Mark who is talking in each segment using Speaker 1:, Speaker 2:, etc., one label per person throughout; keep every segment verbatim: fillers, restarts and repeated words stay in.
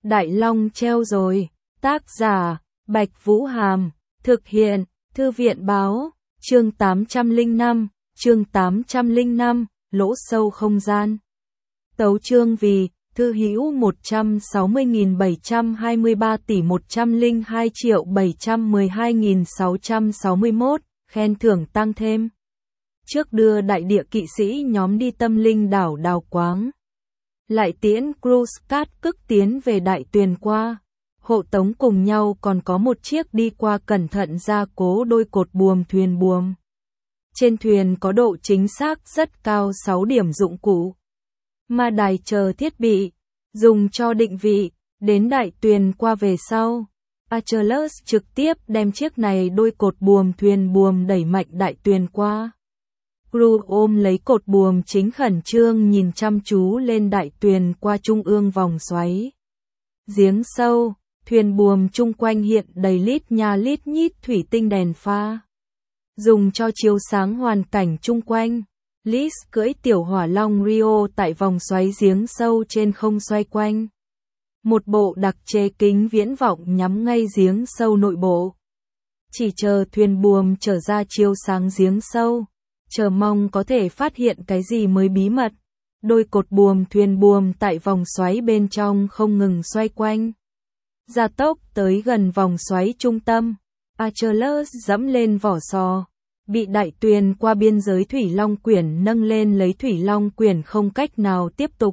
Speaker 1: Đại Long treo rồi. Tác giả, Bạch Vũ Hàm. Thực hiện, Thư viện Báo. Chương tám trăm lẻ năm, chương tám trăm lẻ năm, lỗ sâu không gian. Tấu chương vì, thư hữu một trăm sáu mươi nghìn bảy trăm hai mươi ba tỷ một trăm lẻ hai triệu bảy trăm mười hai nghìn sáu trăm sáu mươi mốt, khen thưởng tăng thêm. Trước đưa đại địa kỵ sĩ nhóm đi tâm linh đảo Đào Quáng. Lại tiễn cruise cát cức tiến về Đại Tuyền qua. Hộ tống cùng nhau còn có một chiếc đi qua cẩn thận gia cố đôi cột buồm thuyền buồm. Trên thuyền có độ chính xác rất cao sáu điểm dụng cụ. Ma đài chờ thiết bị, dùng cho định vị, đến Đại Tuyền qua về sau. Achilles trực tiếp đem chiếc này đôi cột buồm thuyền buồm đẩy mạnh Đại Tuyền qua. Crew ôm lấy cột buồm chính khẩn trương nhìn chăm chú lên Đại Tuyền qua trung ương vòng xoáy. Giếng sâu, thuyền buồm chung quanh hiện đầy lít nha lít nhít thủy tinh đèn pha. Dùng cho chiếu sáng hoàn cảnh chung quanh. Liz cưỡi tiểu hỏa long Rio tại vòng xoáy giếng sâu trên không xoay quanh. Một bộ đặc chế kính viễn vọng nhắm ngay giếng sâu nội bộ. Chỉ chờ thuyền buồm trở ra chiếu sáng giếng sâu. Chờ mong có thể phát hiện cái gì mới bí mật. Đôi cột buồm thuyền buồm tại vòng xoáy bên trong không ngừng xoay quanh. Gia tốc tới gần vòng xoáy trung tâm. Achilles dẫm lên vỏ sò. Bị Đại Tuyền qua biên giới Thủy Long Quyển nâng lên lấy Thủy Long Quyển không cách nào tiếp tục.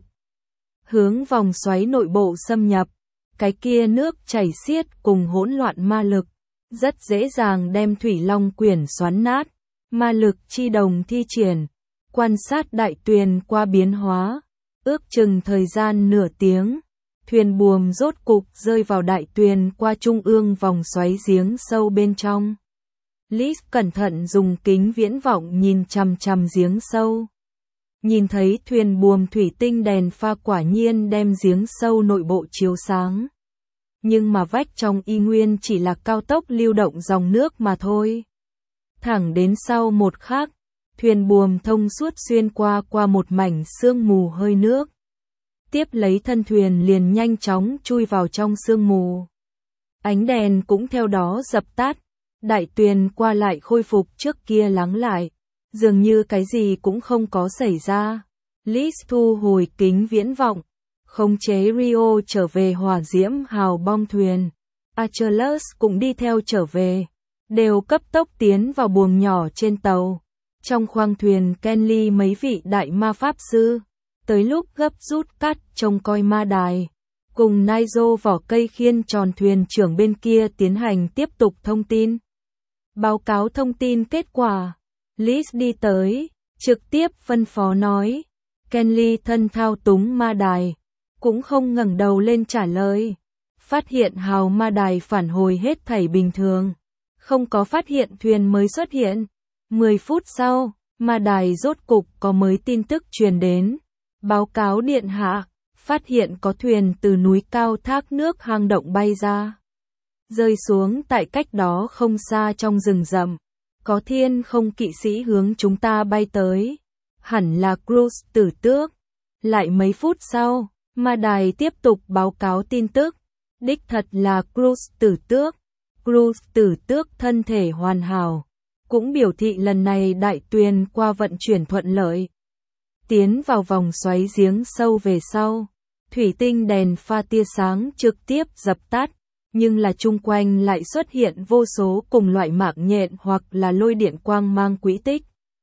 Speaker 1: Hướng vòng xoáy nội bộ xâm nhập. Cái kia nước chảy xiết cùng hỗn loạn ma lực. Rất dễ dàng đem Thủy Long Quyển xoắn nát. Ma lực chi đồng thi triển. Quan sát Đại Tuyền qua biến hóa. Ước chừng thời gian nửa tiếng. Thuyền buồm rốt cục rơi vào Đại Tuyền qua trung ương vòng xoáy giếng sâu bên trong. Liz cẩn thận dùng kính viễn vọng nhìn chằm chằm giếng sâu. Nhìn thấy thuyền buồm thủy tinh đèn pha quả nhiên đem giếng sâu nội bộ chiếu sáng. Nhưng mà vách trong y nguyên chỉ là cao tốc lưu động dòng nước mà thôi. Thẳng đến sau một khắc, thuyền buồm thông suốt xuyên qua qua một mảnh sương mù hơi nước. Tiếp lấy thân thuyền liền nhanh chóng chui vào trong sương mù. Ánh đèn cũng theo đó dập tắt. Đại Tuyền qua lại khôi phục trước kia lắng lại. Dường như cái gì cũng không có xảy ra. Liz thu hồi kính viễn vọng. Khống chế Rio trở về hỏa diễm hào bom thuyền. Achilles cũng đi theo trở về. Đều cấp tốc tiến vào buồng nhỏ trên tàu. Trong khoang thuyền Kenly mấy vị đại ma pháp sư. Tới lúc gấp rút cắt trông coi ma đài. Cùng Nigel vỏ cây khiên tròn thuyền trưởng bên kia tiến hành tiếp tục thông tin. Báo cáo thông tin kết quả. Liz đi tới, trực tiếp phân phó nói. Kenly thân thao túng ma đài. Cũng không ngẩng đầu lên trả lời. Phát hiện hào ma đài phản hồi hết thảy bình thường. Không có phát hiện thuyền mới xuất hiện. mười phút sau, ma đài rốt cục có mới tin tức truyền đến. Báo cáo điện hạ, phát hiện có thuyền từ núi cao thác nước hang động bay ra. Rơi xuống tại cách đó không xa trong rừng rậm. Có thiên không kỵ sĩ hướng chúng ta bay tới. Hẳn là cruise tử tước. Lại mấy phút sau, ma đài tiếp tục báo cáo tin tức. Đích thật là cruise tử tước. Cruise tử tước thân thể hoàn hảo. Cũng biểu thị lần này Đại Tuyền qua vận chuyển thuận lợi. Tiến vào vòng xoáy giếng sâu về sau. Thủy tinh đèn pha tia sáng trực tiếp dập tắt. Nhưng là chung quanh lại xuất hiện vô số cùng loại mạng nhện hoặc là lôi điện quang mang quỹ tích.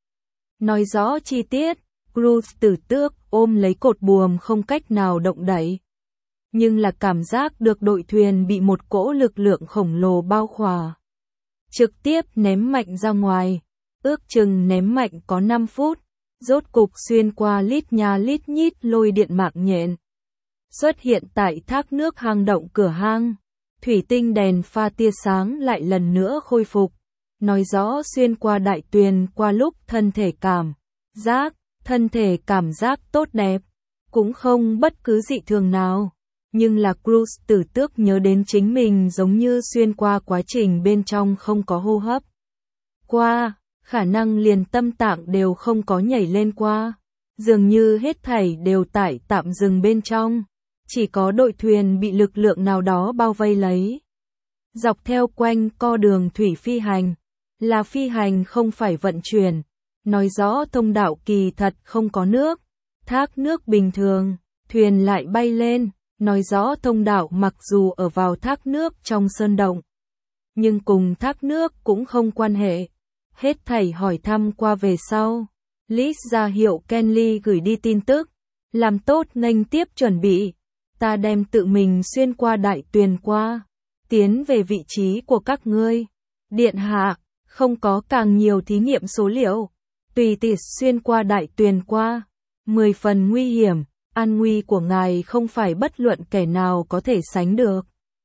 Speaker 1: Nói rõ chi tiết, Cruise tử tước ôm lấy cột buồm không cách nào động đẩy. Nhưng là cảm giác được đội thuyền bị một cỗ lực lượng khổng lồ bao khỏa. Trực tiếp ném mạnh ra ngoài, ước chừng ném mạnh có năm phút, rốt cục xuyên qua lít nha lít nhít lôi điện mạng nhện. Xuất hiện tại thác nước hang động cửa hang. Thủy tinh đèn pha tia sáng lại lần nữa khôi phục. Nói rõ xuyên qua Đại Tuyền qua lúc thân thể cảm giác, thân thể cảm giác tốt đẹp. Cũng không bất cứ dị thường nào. Nhưng là cruise tử tước nhớ đến chính mình giống như xuyên qua quá trình bên trong không có hô hấp. Qua, khả năng liền tâm tạng đều không có nhảy lên qua. Dường như hết thảy đều tại tạm dừng bên trong. chỉ có đội thuyền bị lực lượng nào đó bao vây lấy. Dọc theo quanh co đường thủy phi hành, là phi hành không phải vận chuyển, nói rõ thông đạo kỳ thật không có nước, thác nước bình thường, thuyền lại bay lên, nói rõ thông đạo mặc dù ở vào thác nước trong sơn động, nhưng cùng thác nước cũng không quan hệ. Hết thảy hỏi thăm qua về sau, Liz ra hiệu Kenly gửi đi tin tức, làm tốt nghênh tiếp chuẩn bị, ta đem tự mình xuyên qua đại tuyền qua, tiến về vị trí của các ngươi. Điện hạ, không có càng nhiều thí nghiệm số liệu, tùy tiện xuyên qua đại tuyền qua, mười phần nguy hiểm, an nguy của ngài không phải bất luận kẻ nào có thể sánh được.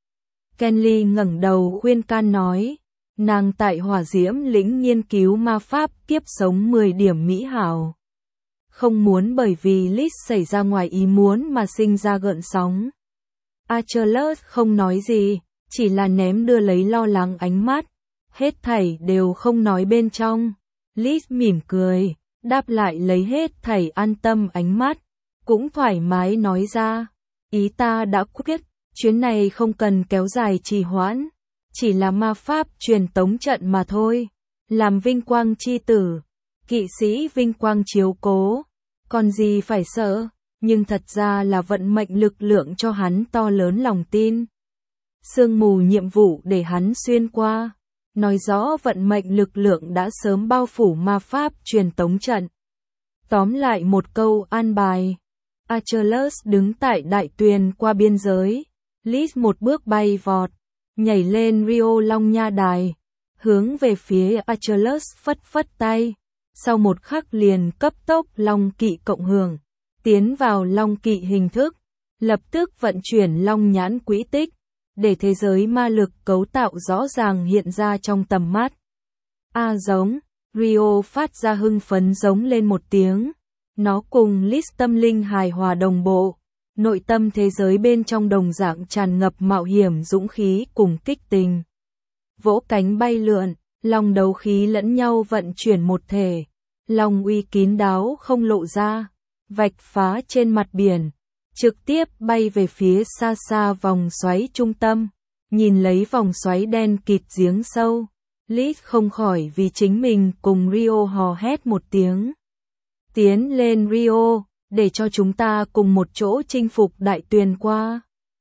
Speaker 1: Kenly ngẩng đầu khuyên can nói, nàng tại hỏa diễm lĩnh nghiên cứu ma pháp kiếp sống mười điểm mỹ hảo. Không muốn bởi vì Liz xảy ra ngoài ý muốn mà sinh ra gợn sóng. Achilles không nói gì, chỉ là ném đưa lấy lo lắng ánh mắt. Hết thảy đều không nói bên trong. Liz mỉm cười, đáp lại lấy hết thảy an tâm ánh mắt, cũng thoải mái nói ra. Ý ta đã quyết, chuyến này không cần kéo dài trì hoãn, chỉ là ma pháp truyền tống trận mà thôi. Làm vinh quang chi tử, kỵ sĩ vinh quang chiếu cố, còn gì phải sợ, nhưng thật ra là vận mệnh lực lượng cho hắn to lớn lòng tin. Sương mù nhiệm vụ để hắn xuyên qua, nói rõ vận mệnh lực lượng đã sớm bao phủ ma pháp truyền tống trận. Tóm lại một câu an bài, Achilles đứng tại đại tuyền qua biên giới, Liz một bước bay vọt, nhảy lên Rio Long Nha Đài, hướng về phía Achilles phất phất tay, sau một khắc liền cấp tốc Long Kỵ cộng hưởng, tiến vào Long Kỵ hình thức, lập tức vận chuyển Long nhãn quỹ tích, để thế giới ma lực cấu tạo rõ ràng hiện ra trong tầm mắt. A giống, Rio phát ra hưng phấn giống lên một tiếng, nó cùng Liz tâm linh hài hòa đồng bộ, nội tâm thế giới bên trong đồng dạng tràn ngập mạo hiểm dũng khí cùng kích tình. Vỗ cánh bay lượn, long đấu khí lẫn nhau vận chuyển một thể, long uy kín đáo không lộ ra, vạch phá trên mặt biển, trực tiếp bay về phía xa xa vòng xoáy trung tâm, nhìn lấy vòng xoáy đen kịt giếng sâu, Liz không khỏi vì chính mình cùng Rio hò hét một tiếng. Tiến lên Rio, để cho chúng ta cùng một chỗ chinh phục đại tuyền qua.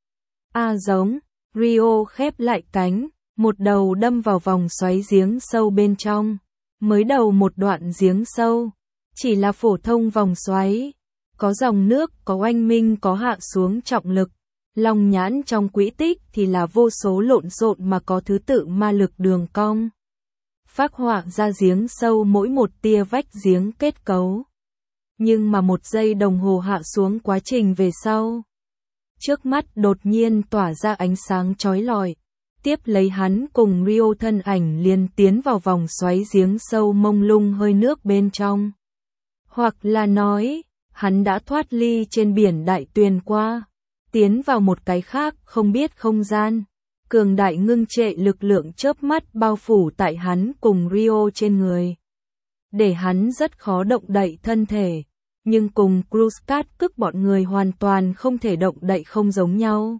Speaker 1: A giống, Rio khép lại cánh, một đầu đâm vào vòng xoáy giếng sâu bên trong. Mới đầu một đoạn giếng sâu, chỉ là phổ thông vòng xoáy, có dòng nước, có oanh minh, có hạ xuống trọng lực. Long nhãn trong quỹ tích thì là vô số lộn xộn mà có thứ tự ma lực đường cong. Phác họa ra giếng sâu mỗi một tia vách giếng kết cấu. Nhưng mà một giây đồng hồ hạ xuống quá trình về sau, trước mắt đột nhiên tỏa ra ánh sáng chói lọi, tiếp lấy hắn cùng Rio thân ảnh liền tiến vào vòng xoáy giếng sâu mông lung hơi nước bên trong. Hoặc là nói, hắn đã thoát ly trên biển đại tuyền qua, tiến vào một cái khác không biết không gian, cường đại ngưng trệ lực lượng chớp mắt bao phủ tại hắn cùng Rio trên người. Để hắn rất khó động đậy thân thể, nhưng cùng Cruscat cức bọn người hoàn toàn không thể động đậy không giống nhau.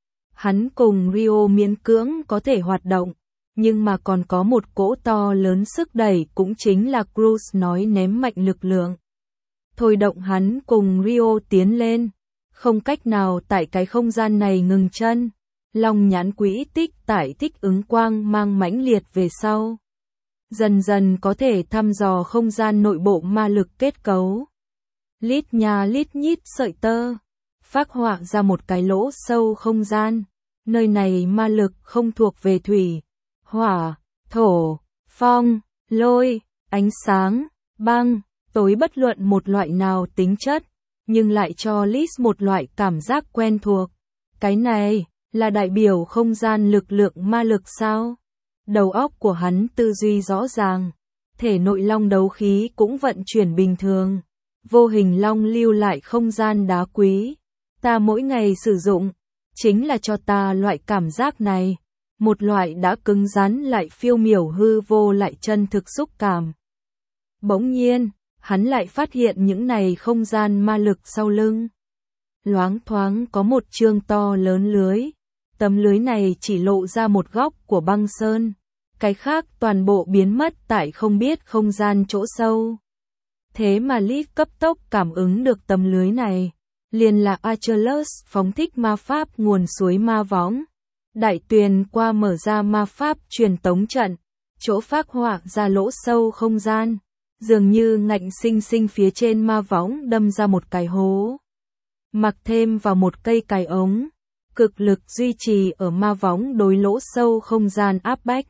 Speaker 1: Hắn cùng Rio miễn cưỡng có thể hoạt động, nhưng mà còn có một cỗ to lớn sức đẩy cũng chính là Cruz nói ném mạnh lực lượng. Thôi động hắn cùng Rio tiến lên, không cách nào tại cái không gian này ngừng chân. Long nhãn quỹ tích tại thích ứng quang mang mãnh liệt về sau. Dần dần có thể thăm dò không gian nội bộ ma lực kết cấu. Lít nhà lít nhít sợi tơ, phác họa ra một cái lỗ sâu không gian. Nơi này ma lực không thuộc về thủy, hỏa, thổ, phong, lôi, ánh sáng, băng, tối bất luận một loại nào tính chất, nhưng lại cho Liz một loại cảm giác quen thuộc. Cái này là đại biểu không gian lực lượng ma lực sao? Đầu óc của hắn tư duy rõ ràng, thể nội long đấu khí cũng vận chuyển bình thường. Vô hình long lưu lại không gian đá quý, ta mỗi ngày sử dụng, chính là cho ta loại cảm giác này, một loại đã cứng rắn lại phiêu miểu hư vô lại chân thực xúc cảm. Bỗng nhiên, hắn lại phát hiện những này không gian ma lực sau lưng. loáng thoáng có một chương to lớn lưới. Tấm lưới này chỉ lộ ra một góc của băng sơn, cái khác toàn bộ biến mất tại không biết không gian chỗ sâu. Thế mà Lít cấp tốc cảm ứng được tấm lưới này, liền là Achilles phóng thích ma pháp nguồn suối ma võng. Đại tuyền qua mở ra ma pháp truyền tống trận, chỗ phác họa ra lỗ sâu không gian, dường như ngạnh sinh sinh phía trên ma võng đâm ra một cái hố. Mặc thêm vào một cây cài ống, cực lực duy trì ở ma võng đối lỗ sâu không gian áp bách.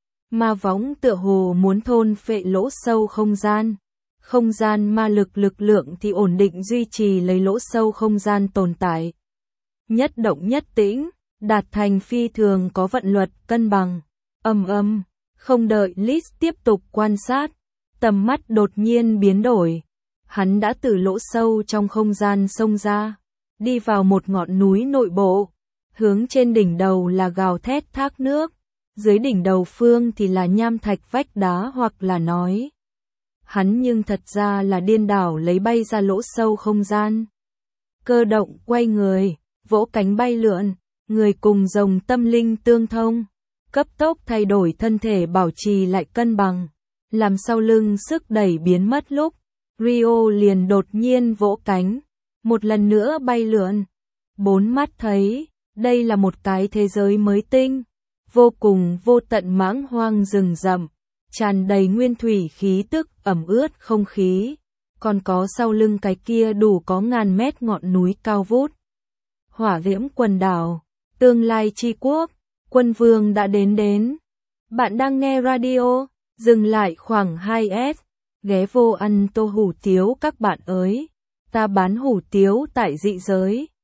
Speaker 1: Ma võng tựa hồ muốn thôn phệ lỗ sâu không gian. Không gian ma lực lực lượng thì ổn định duy trì lấy lỗ sâu không gian tồn tại. Nhất động nhất tĩnh, đạt thành phi thường có vận luật cân bằng. Âm âm, không đợi Lít tiếp tục quan sát, tầm mắt đột nhiên biến đổi. Hắn đã từ lỗ sâu trong không gian xông ra, đi vào một ngọn núi nội bộ. Hướng trên đỉnh đầu là gào thét thác nước, dưới đỉnh đầu phương thì là nham thạch vách đá hoặc là nói. Hắn nhưng thật ra là điên đảo lấy bay ra lỗ sâu không gian. Cơ động quay người, vỗ cánh bay lượn, người cùng rồng tâm linh tương thông, cấp tốc thay đổi thân thể bảo trì lại cân bằng, làm sau lưng sức đẩy biến mất lúc, Rio liền đột nhiên vỗ cánh, một lần nữa bay lượn. Bốn mắt thấy, đây là một cái thế giới mới tinh, vô cùng vô tận mãng hoang rừng rậm, tràn đầy nguyên thủy khí tức ẩm ướt không khí, còn có sau lưng cái kia đủ có ngàn mét ngọn núi cao vút. Hỏa diễm quần đảo, tương lai chi quốc, quân vương đã đến đến. Bạn đang nghe radio, dừng lại khoảng hai s, ghé vô ăn tô hủ tiếu các bạn ơi, ta bán hủ tiếu tại dị giới.